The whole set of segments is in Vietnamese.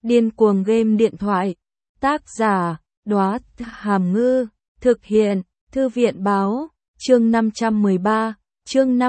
Điên cuồng game điện thoại. Tác giả, Đóa Hàm Ngư. Thực hiện, Thư viện báo. Chương 513, chương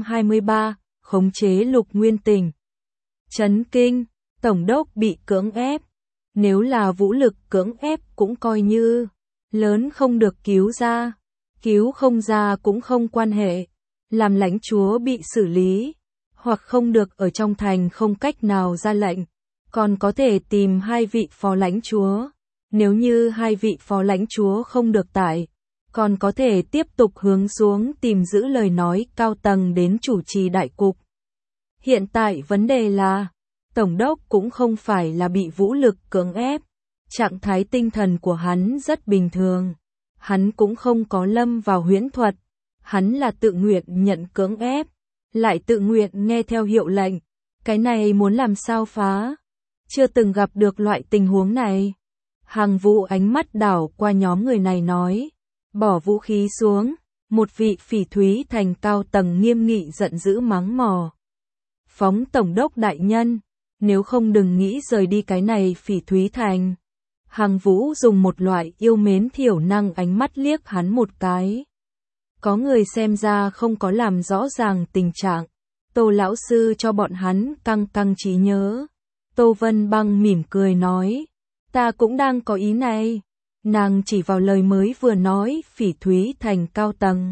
523, khống chế Lục Nguyên Tình. Chấn kinh, Tổng đốc bị cưỡng ép. Nếu là vũ lực cưỡng ép cũng coi như lớn không được cứu ra. Cứu không ra cũng không quan hệ. Làm lãnh chúa bị xử lý, hoặc không được ở trong thành không cách nào ra lệnh, còn có thể tìm hai vị phó lãnh chúa. Nếu như hai vị phó lãnh chúa không được tại, còn có thể tiếp tục hướng xuống tìm giữ lời nói cao tầng đến chủ trì đại cục. Hiện tại vấn đề là, Tổng đốc cũng không phải là bị vũ lực cưỡng ép, trạng thái tinh thần của hắn rất bình thường. Hắn cũng không có lâm vào huyễn thuật, hắn là tự nguyện nhận cưỡng ép, lại tự nguyện nghe theo hiệu lệnh. Cái này muốn làm sao phá? Chưa từng gặp được loại tình huống này. Hằng Vũ ánh mắt đảo qua nhóm người này nói, bỏ vũ khí xuống. Một vị Phỉ Thúy Thành cao tầng nghiêm nghị giận dữ mắng mỏ. Phóng Tổng đốc đại nhân, nếu không đừng nghĩ rời đi cái này Phỉ Thúy Thành. Hằng Vũ dùng một loại yêu mến thiểu năng ánh mắt liếc hắn một cái. Có người xem ra không có làm rõ ràng tình trạng. Tô lão sư cho bọn hắn căng trí nhớ. Tô Vân Băng mỉm cười nói, ta cũng đang có ý này. Nàng chỉ vào lời mới vừa nói Phỉ Thúy Thành cao tầng.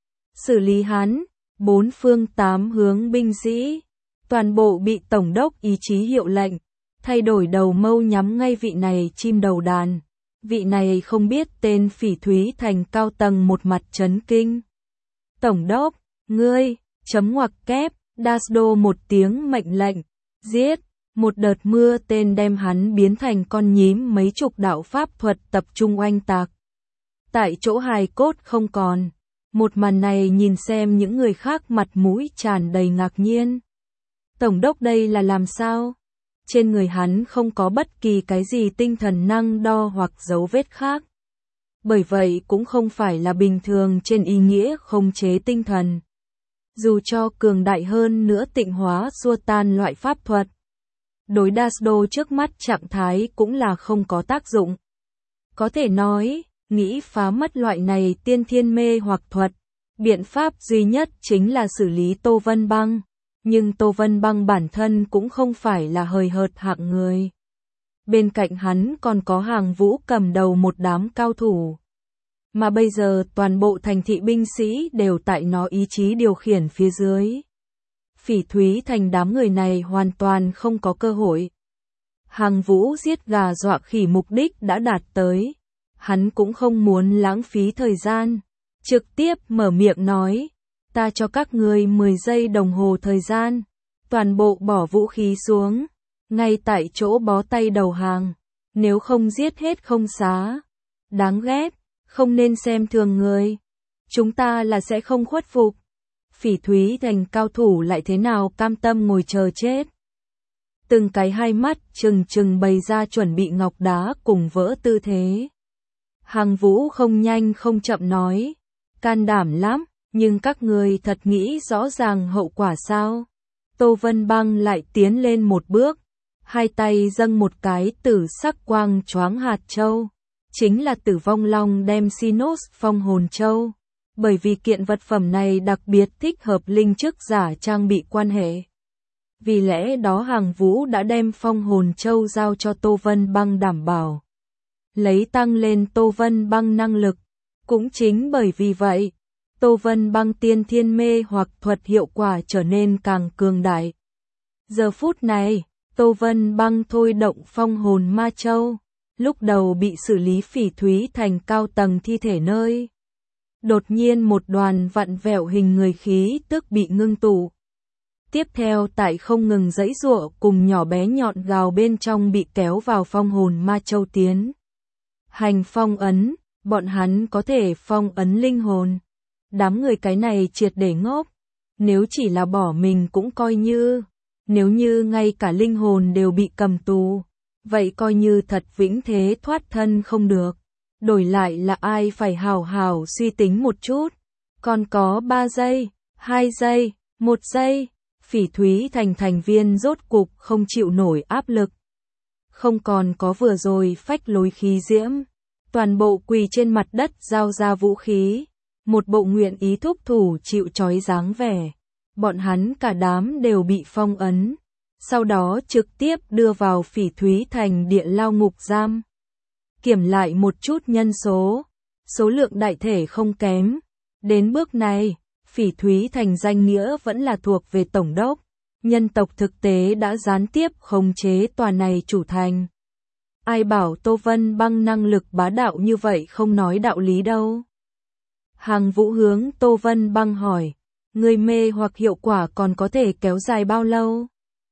Xử lý hắn, 4 phương 8 hướng binh sĩ, toàn bộ bị Tổng đốc ý chí hiệu lệnh, thay đổi đầu mâu nhắm ngay vị này chim đầu đàn. Vị này không biết tên Phỉ Thúy Thành cao tầng một mặt chấn kinh. Tổng đốc, ngươi, chấm ngoặc kép, Dasdo một tiếng mệnh lệnh, giết. Một đợt mưa tên đem hắn biến thành con nhím, mấy chục đạo pháp thuật tập trung oanh tạc. Tại chỗ hài cốt không còn. Một màn này nhìn xem những người khác mặt mũi tràn đầy ngạc nhiên. Tổng đốc đây là làm sao? Trên người hắn không có bất kỳ cái gì tinh thần năng đo hoặc dấu vết khác. Bởi vậy cũng không phải là bình thường trên ý nghĩa khống chế tinh thần. Dù cho cường đại hơn nữa tịnh hóa xua tan loại pháp thuật, đối Dasdo trước mắt trạng thái cũng là không có tác dụng. Có thể nói, nghĩ phá mất loại này tiên thiên mê hoặc thuật, biện pháp duy nhất chính là xử lý Tô Vân Băng. Nhưng Tô Vân Băng bản thân cũng không phải là hời hợt hạng người. Bên cạnh hắn còn có Hằng Vũ cầm đầu một đám cao thủ. Mà bây giờ toàn bộ thành thị binh sĩ đều tại nó ý chí điều khiển phía dưới. Phỉ Thúy Thành đám người này hoàn toàn không có cơ hội. Hằng Vũ giết gà dọa khỉ mục đích đã đạt tới. Hắn cũng không muốn lãng phí thời gian. Trực tiếp mở miệng nói, ta cho các ngươi 10 giây đồng hồ thời gian. Toàn bộ bỏ vũ khí xuống. Ngay tại chỗ bó tay đầu hàng. Nếu không giết hết không xá. Đáng ghét, không nên xem thường người. Chúng ta là sẽ không khuất phục. Phỉ Thúy Thành cao thủ lại thế nào cam tâm ngồi chờ chết. Từng cái hai mắt trừng bày ra chuẩn bị ngọc đá cùng vỡ tư thế. Hằng Vũ không nhanh không chậm nói, can đảm lắm, nhưng các người thật nghĩ rõ ràng hậu quả sao? Tô Vân Băng lại tiến lên một bước, hai tay dâng một cái tử sắc quang choáng hạt châu, chính là Tử Vong Long đem Sinos phong hồn châu. Bởi vì kiện vật phẩm này đặc biệt thích hợp linh chức giả trang bị quan hệ. Vì lẽ đó Hằng Vũ đã đem phong hồn châu giao cho Tô Vân Băng đảm bảo. Lấy tăng lên Tô Vân Băng năng lực. Cũng chính bởi vì vậy, Tô Vân Băng tiên thiên mê hoặc thuật hiệu quả trở nên càng cường đại. Giờ phút này, Tô Vân Băng thôi động phong hồn ma châu. Lúc đầu bị xử lý Phỉ Thúy Thành cao tầng thi thể nơi. Đột nhiên một đoàn vặn vẹo hình người khí tức bị ngưng tụ. Tiếp theo tại không ngừng giãy giụa cùng nhỏ bé nhọn gào bên trong bị kéo vào phong hồn ma châu tiến. Hành phong ấn, bọn hắn có thể phong ấn linh hồn. Đám người cái này triệt để ngốc. Nếu chỉ là bỏ mình cũng coi như. Nếu như ngay cả linh hồn đều bị cầm tù, vậy coi như thật vĩnh thế thoát thân không được. Đổi lại là ai phải hào hào suy tính một chút. Còn có 3 giây, 2 giây, 1 giây. Phỉ Thúy Thành thành viên rốt cục không chịu nổi áp lực. không còn có vừa rồi phách lối khí diễm. Toàn bộ quỳ trên mặt đất giao ra vũ khí, một bộ nguyện ý thúc thủ chịu trói dáng vẻ. Bọn hắn cả đám đều bị phong ấn, sau đó trực tiếp đưa vào Phỉ Thúy Thành địa lao ngục giam. Kiểm lại một chút nhân số, số lượng đại thể không kém. Đến bước này, Phỉ Thúy Thành danh nghĩa vẫn là thuộc về Tổng đốc. Nhân tộc thực tế đã gián tiếp khống chế tòa này chủ thành. Ai bảo Tô Vân Băng năng lực bá đạo như vậy không nói đạo lý đâu. Hàng Vũ hướng Tô Vân Băng hỏi, người mê hoặc hiệu quả còn có thể kéo dài bao lâu?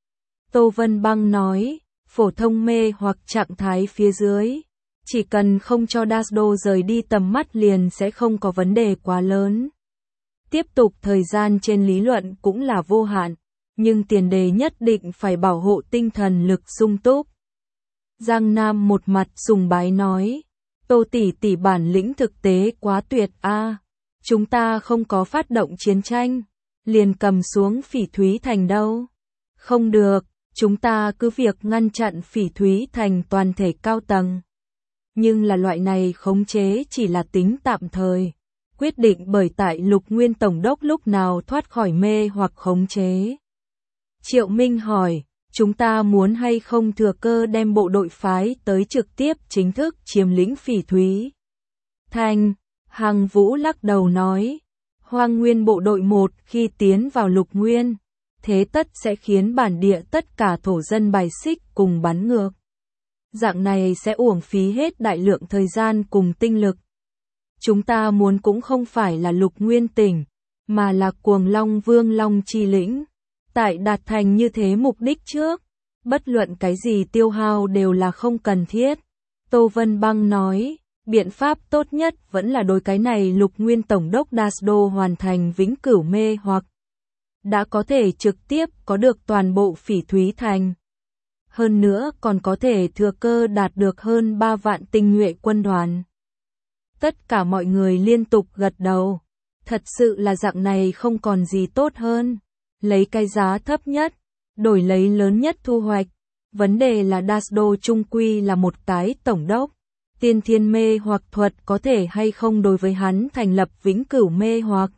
Tô Vân Băng nói, phổ thông mê hoặc trạng thái phía dưới. Chỉ cần không cho Dasdo rời đi tầm mắt liền sẽ không có vấn đề quá lớn. Tiếp tục thời gian trên lý luận cũng là vô hạn, nhưng tiền đề nhất định phải bảo hộ tinh thần lực sung túc. Giang Nam một mặt sùng bái nói, Tô tỷ tỷ bản lĩnh thực tế quá tuyệt a. Chúng ta không có phát động chiến tranh, liền cầm xuống Phỉ Thúy Thành đâu. Không được, chúng ta cứ việc ngăn chặn Phỉ Thúy Thành toàn thể cao tầng. Nhưng là loại này khống chế chỉ là tính tạm thời, quyết định bởi tại Lục Nguyên Tổng đốc lúc nào thoát khỏi mê hoặc khống chế. Triệu Minh hỏi, chúng ta muốn hay không thừa cơ đem bộ đội phái tới trực tiếp chính thức chiếm lĩnh Phỉ Thúy Thành? Hàng Vũ lắc đầu nói, Hoang Nguyên bộ đội một khi tiến vào Lục Nguyên, thế tất sẽ khiến bản địa tất cả thổ dân bài xích cùng bắn ngược. Dạng này sẽ uổng phí hết đại lượng thời gian cùng tinh lực. Chúng ta muốn cũng không phải là Lục Nguyên tỉnh, mà là Cuồng Long Vương Long Chi lĩnh. Tại đạt thành như thế mục đích trước, bất luận cái gì tiêu hao đều là không cần thiết. Tô Vân Băng nói, biện pháp tốt nhất vẫn là đối cái này Lục Nguyên Tổng đốc Dasdo hoàn thành vĩnh cửu mê hoặc. Đã có thể trực tiếp có được toàn bộ Phỉ Thúy Thành. Hơn nữa còn có thể thừa cơ đạt được hơn 3 vạn tinh nhuệ quân đoàn. Tất cả mọi người liên tục gật đầu. Thật sự là dạng này không còn gì tốt hơn. Lấy cái giá thấp nhất, đổi lấy lớn nhất thu hoạch. Vấn đề là Dasdo trung quy là một cái tổng đốc. Tiên thiên mê hoặc thuật có thể hay không đối với hắn thành lập vĩnh cửu mê hoặc.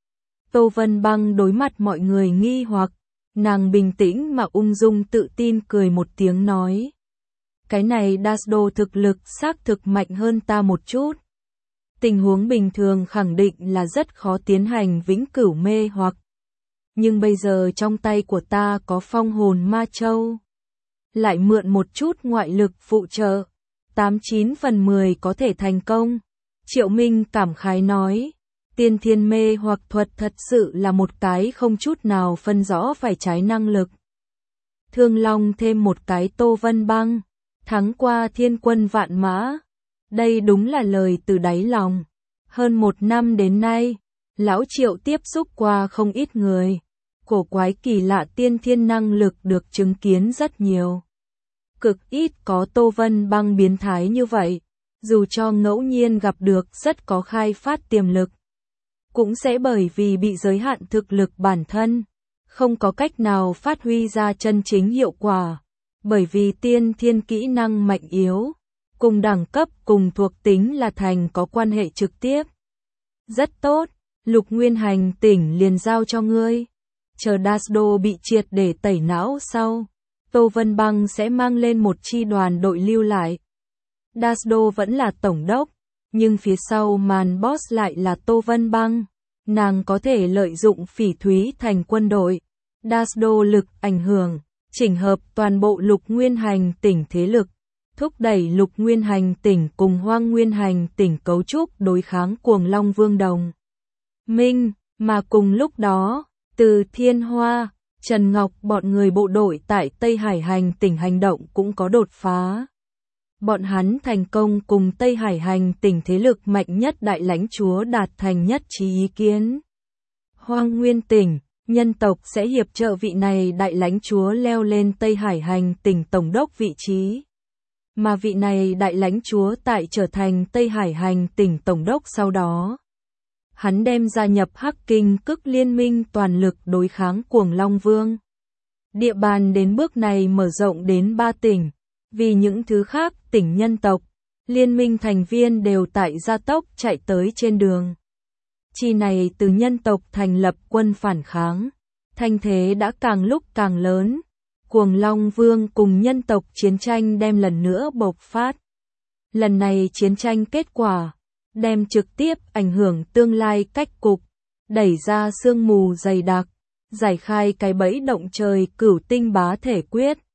Tô Vân Băng đối mặt mọi người nghi hoặc. Nàng bình tĩnh mà ung dung tự tin cười một tiếng nói. Cái này Dasdo thực lực xác thực mạnh hơn ta một chút. Tình huống bình thường khẳng định là rất khó tiến hành vĩnh cửu mê hoặc. Nhưng bây giờ trong tay của ta có phong hồn ma châu. Lại mượn một chút ngoại lực phụ trợ. 89 phần 10 có thể thành công. Triệu Minh cảm khái nói. Tiên thiên mê hoặc thuật thật sự là một cái không chút nào phân rõ phải trái năng lực. Thương Long thêm một cái Tô Vân Băng. Thắng qua thiên quân vạn mã. Đây đúng là lời từ đáy lòng. Hơn 1 năm đến nay, Lão Triệu tiếp xúc qua không ít người. Cổ quái kỳ lạ tiên thiên năng lực được chứng kiến rất nhiều. Cực ít có Tô Vân Băng biến thái như vậy. Dù cho ngẫu nhiên gặp được rất có khai phát tiềm lực. Cũng sẽ bởi vì bị giới hạn thực lực bản thân. Không có cách nào phát huy ra chân chính hiệu quả. Bởi vì tiên thiên kỹ năng mạnh yếu. Cùng đẳng cấp cùng thuộc tính là thành có quan hệ trực tiếp. Rất tốt, Lục Nguyên hành tỉnh liền giao cho ngươi. Chờ Dasdo bị triệt để tẩy não sau, Tô Vân Băng sẽ mang lên một chi đoàn đội lưu lại. Dasdo vẫn là tổng đốc, nhưng phía sau màn boss lại là Tô Vân Băng. Nàng có thể lợi dụng Phỉ Thúy Thành quân đội, Dasdo lực ảnh hưởng, chỉnh hợp toàn bộ Lục Nguyên hành tỉnh thế lực. Thúc đẩy Lục Nguyên hành tỉnh cùng Hoang Nguyên hành tỉnh cấu trúc đối kháng Cuồng Long Vương Đồng Minh, mà cùng lúc đó, từ Thiên Hoa, Trần Ngọc bọn người bộ đội tại Tây Hải hành tỉnh hành động cũng có đột phá. Bọn hắn thành công cùng Tây Hải hành tỉnh thế lực mạnh nhất đại lãnh chúa đạt thành nhất trí ý kiến. Hoang Nguyên tỉnh, nhân tộc sẽ hiệp trợ vị này đại lãnh chúa leo lên Tây Hải hành tỉnh tổng đốc vị trí. Mà vị này đại lãnh chúa tại trở thành Tây Hải hành tỉnh tổng đốc sau đó. Hắn đem gia nhập Hắc Kinh Cức liên minh toàn lực đối kháng Cuồng Long Vương. Địa bàn đến bước này mở rộng đến 3 tỉnh. Vì những thứ khác, tỉnh nhân tộc, liên minh thành viên đều tại gia tốc chạy tới trên đường. Chi này từ nhân tộc thành lập quân phản kháng. Thanh thế đã càng lúc càng lớn. Cuồng Long Vương cùng nhân tộc chiến tranh đem lần nữa bộc phát. Lần này chiến tranh kết quả, đem trực tiếp ảnh hưởng tương lai cách cục, đẩy ra sương mù dày đặc, giải khai cái bẫy động trời cửu tinh bá thể quyết.